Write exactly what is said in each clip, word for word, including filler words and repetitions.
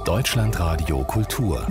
Deutschlandradio Kultur.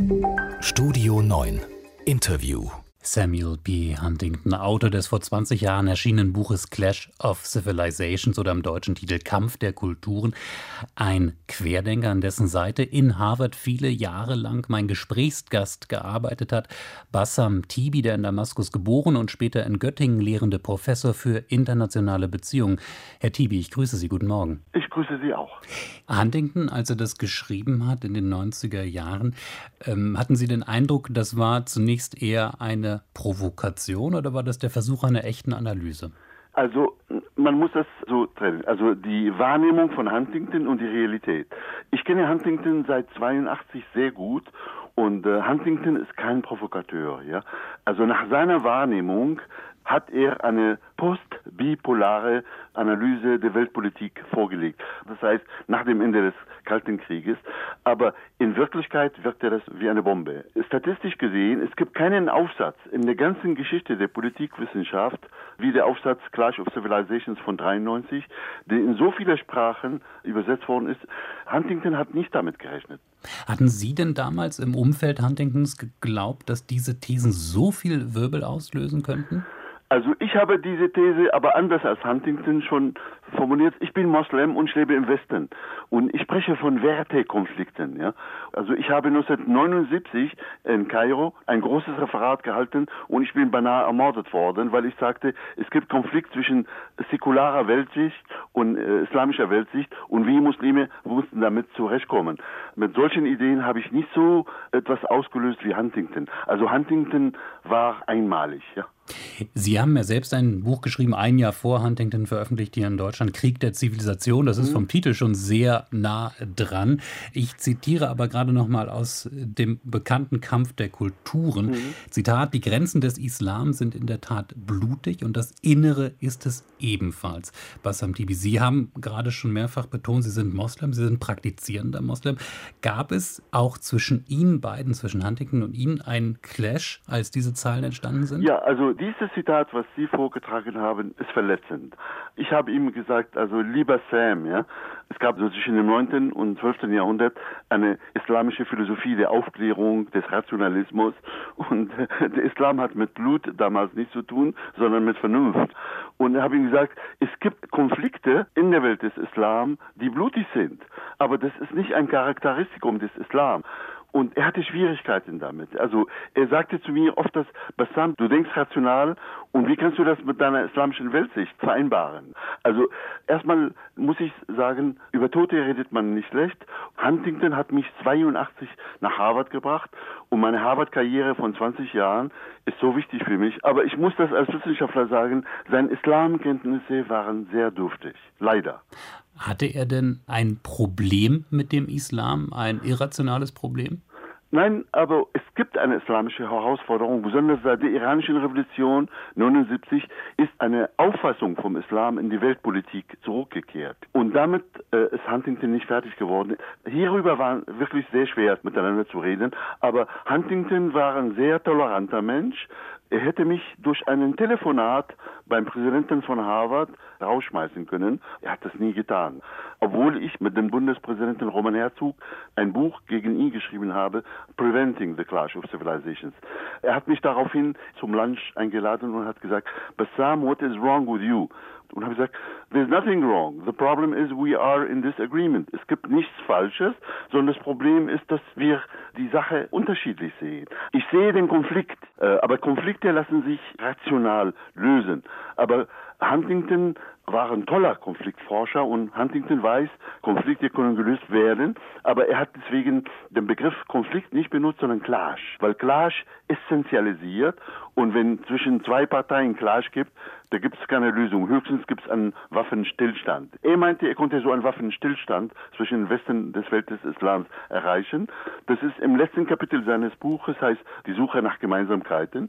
Studio neun. Interview. Samuel P. Huntington, Autor des vor zwanzig Jahren erschienenen Buches Clash of Civilizations oder im deutschen Titel Kampf der Kulturen. Ein Querdenker, an dessen Seite in Harvard viele Jahre lang mein Gesprächsgast gearbeitet hat. Bassam Tibi, der in Damaskus geboren und später in Göttingen lehrende Professor für internationale Beziehungen. Herr Tibi, ich grüße Sie. Guten Morgen. Ich grüße Sie auch. Huntington, als er das geschrieben hat in den neunziger Jahren, ähm, hatten Sie den Eindruck, das war zunächst eher eine Provokation oder war das der Versuch einer echten Analyse? Also man muss das so trennen. Also die Wahrnehmung von Huntington und die Realität. Ich kenne Huntington seit zweiundachtzig sehr gut und äh, Huntington ist kein Provokateur. Ja? Also nach seiner Wahrnehmung hat er eine postbipolare Analyse der Weltpolitik vorgelegt. Das heißt, nach dem Ende des Kalten Krieges. Aber in Wirklichkeit wirkt er das wie eine Bombe. Statistisch gesehen, es gibt keinen Aufsatz in der ganzen Geschichte der Politikwissenschaft, wie der Aufsatz Clash of Civilizations von dreiundneunzig, der in so viele Sprachen übersetzt worden ist. Huntington hat nicht damit gerechnet. Hatten Sie denn damals im Umfeld Huntingtons geglaubt, dass diese Thesen so viel Wirbel auslösen könnten? Also ich habe diese These aber anders als Huntington schon formuliert. Ich bin Moslem und ich lebe im Westen und ich spreche von Wertekonflikten. Ja? Also ich habe neunzehnhundertneunundsiebzig in Kairo ein großes Referat gehalten und ich bin beinahe ermordet worden, weil ich sagte, es gibt Konflikt zwischen säkularer Weltsicht und äh, islamischer Weltsicht und wir Muslime mussten damit zurechtkommen. Mit solchen Ideen habe ich nicht so etwas ausgelöst wie Huntington. Also Huntington war einmalig, ja. Sie haben ja selbst ein Buch geschrieben, ein Jahr vor Huntington veröffentlicht hier in Deutschland, Krieg der Zivilisation. Das ist vom Titel schon sehr nah dran. Ich zitiere aber gerade noch mal aus dem bekannten Kampf der Kulturen. Mhm. Zitat, die Grenzen des Islam sind in der Tat blutig und das Innere ist es ebenfalls. Bassam Tibi, Sie haben gerade schon mehrfach betont, Sie sind Moslem, Sie sind praktizierender Moslem. Gab es auch zwischen Ihnen beiden, zwischen Huntington und Ihnen, einen Clash, als diese Zahlen entstanden sind? Ja, also dieses Zitat, was Sie vorgetragen haben, ist verletzend. Ich habe ihm gesagt, also lieber Sam, ja, es gab so zwischen dem neunten und zwölften Jahrhundert eine islamische Philosophie der Aufklärung, des Rationalismus und äh, der Islam hat mit Blut damals nichts zu tun, sondern mit Vernunft. Und ich habe ihm gesagt, es gibt Konflikte in der Welt des Islam, die blutig sind, aber das ist nicht ein Charakteristikum des Islam. Und er hatte Schwierigkeiten damit. Also er sagte zu mir oft, dass Bassam, du denkst rational und wie kannst du das mit deiner islamischen Weltsicht vereinbaren? Also erstmal muss ich sagen, über Tote redet man nicht schlecht. Huntington hat mich zweiundachtzig nach Harvard gebracht und meine Harvard-Karriere von zwanzig Jahren ist so wichtig für mich. Aber ich muss das als Wissenschaftler sagen, seine Islamkenntnisse waren sehr dürftig. Leider. Hatte er denn ein Problem mit dem Islam, ein irrationales Problem? Nein, aber es gibt eine islamische Herausforderung, besonders seit der iranischen Revolution neunundsiebzig ist eine Auffassung vom Islam in die Weltpolitik zurückgekehrt. Und damit äh, ist Huntington nicht fertig geworden. Hierüber war wirklich sehr schwer miteinander zu reden, aber Huntington war ein sehr toleranter Mensch. Er hätte mich durch einen Telefonat beim Präsidenten von Harvard rausschmeißen können. Er hat das nie getan. Obwohl ich mit dem Bundespräsidenten Roman Herzog ein Buch gegen ihn geschrieben habe, Preventing the Clash of Civilizations. Er hat mich daraufhin zum Lunch eingeladen und hat gesagt, Bassam, what is wrong with you? Und habe gesagt, there's nothing wrong. The problem is we are in disagreement. Es gibt nichts Falsches, sondern das Problem ist, dass wir die Sache unterschiedlich sehen. Ich sehe den Konflikt, äh, aber Konflikte lassen sich rational lösen. Aber Huntington war ein toller Konfliktforscher und Huntington weiß, Konflikte können gelöst werden, aber er hat deswegen den Begriff Konflikt nicht benutzt, sondern Clash, weil Clash essentialisiert und wenn zwischen zwei Parteien Clash gibt, da gibt es keine Lösung. Höchstens gibt es einen Waffenstillstand. Er meinte, er konnte so einen Waffenstillstand zwischen dem Westen des Welt des Islams erreichen. Das ist im letzten Kapitel seines Buches, heißt Die Suche nach Gemeinsamkeiten.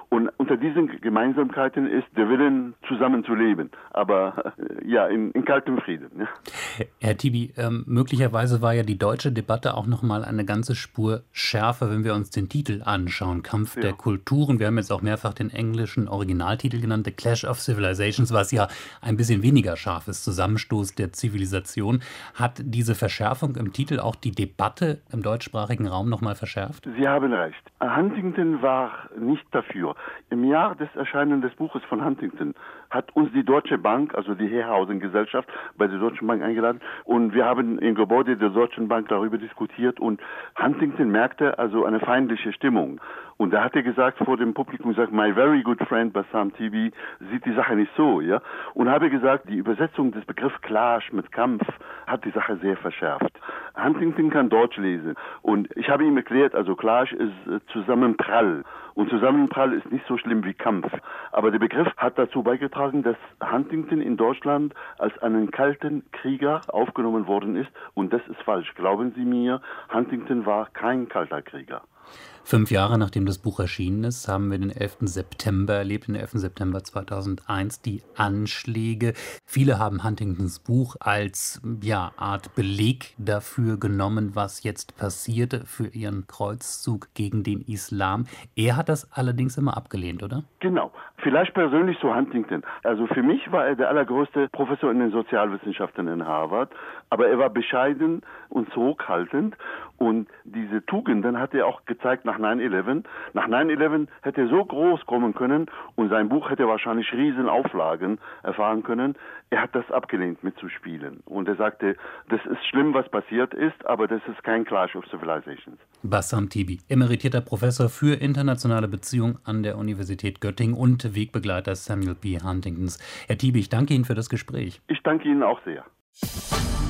Und unter diesen Gemeinsamkeiten ist der Willen, zusammenzuleben, aber äh, ja, in, in kaltem Frieden. Ja. Herr Tibi, ähm, möglicherweise war ja die deutsche Debatte auch nochmal eine ganze Spur schärfer, wenn wir uns den Titel anschauen, Kampf ja. der Kulturen. Wir haben jetzt auch mehrfach den englischen Originaltitel genannt, The Clash of Civilizations, was ja ein bisschen weniger scharf ist, Zusammenstoß der Zivilisation. Hat diese Verschärfung im Titel auch die Debatte im deutschsprachigen Raum nochmal verschärft? Sie haben recht. Huntington war nicht dafür. Im Jahr des Erscheinens des Buches von Huntington hat uns die Deutsche Bank, also die Herhausen-Gesellschaft, bei der Deutschen Bank eingeladen und wir haben im Gebäude der Deutschen Bank darüber diskutiert und Huntington merkte also eine feindliche Stimmung. Und da hat er gesagt vor dem Publikum, gesagt, my very good friend Bassam Tibi sieht die Sache nicht so, ja. Und habe gesagt, die Übersetzung des Begriffs Clash mit Kampf hat die Sache sehr verschärft. Huntington kann Deutsch lesen und ich habe ihm erklärt, also Clash ist äh, Zusammenprall. Und Zusammenprall ist nicht so schlimm wie Kampf. Aber der Begriff hat dazu beigetragen, dass Huntington in Deutschland als einen kalten Krieger aufgenommen worden ist. Und das ist falsch. Glauben Sie mir, Huntington war kein kalter Krieger. Fünf Jahre nachdem das Buch erschienen ist, haben wir den elften September erlebt, den elften September zweitausendeins, die Anschläge. Viele haben Huntingtons Buch als ja, Art Beleg dafür genommen, was jetzt passierte, für ihren Kreuzzug gegen den Islam. Er hat das allerdings immer abgelehnt, oder? Genau. Vielleicht persönlich zu Huntington. Also für mich war er der allergrößte Professor in den Sozialwissenschaften in Harvard, aber er war bescheiden und zurückhaltend und diese Tugenden hat er auch gezeigt nach neun elf. Nach neun elf hätte er so groß kommen können und sein Buch hätte wahrscheinlich riesen Auflagen erfahren können. Er hat das abgelehnt mitzuspielen und er sagte, das ist schlimm, was passiert ist, aber das ist kein Clash of Civilizations. Bassam Tibi, emeritierter Professor für internationale Beziehungen an der Universität Göttingen und Wegbegleiter Samuel P. Huntingtons. Herr Tibi, ich danke Ihnen für das Gespräch. Ich danke Ihnen auch sehr.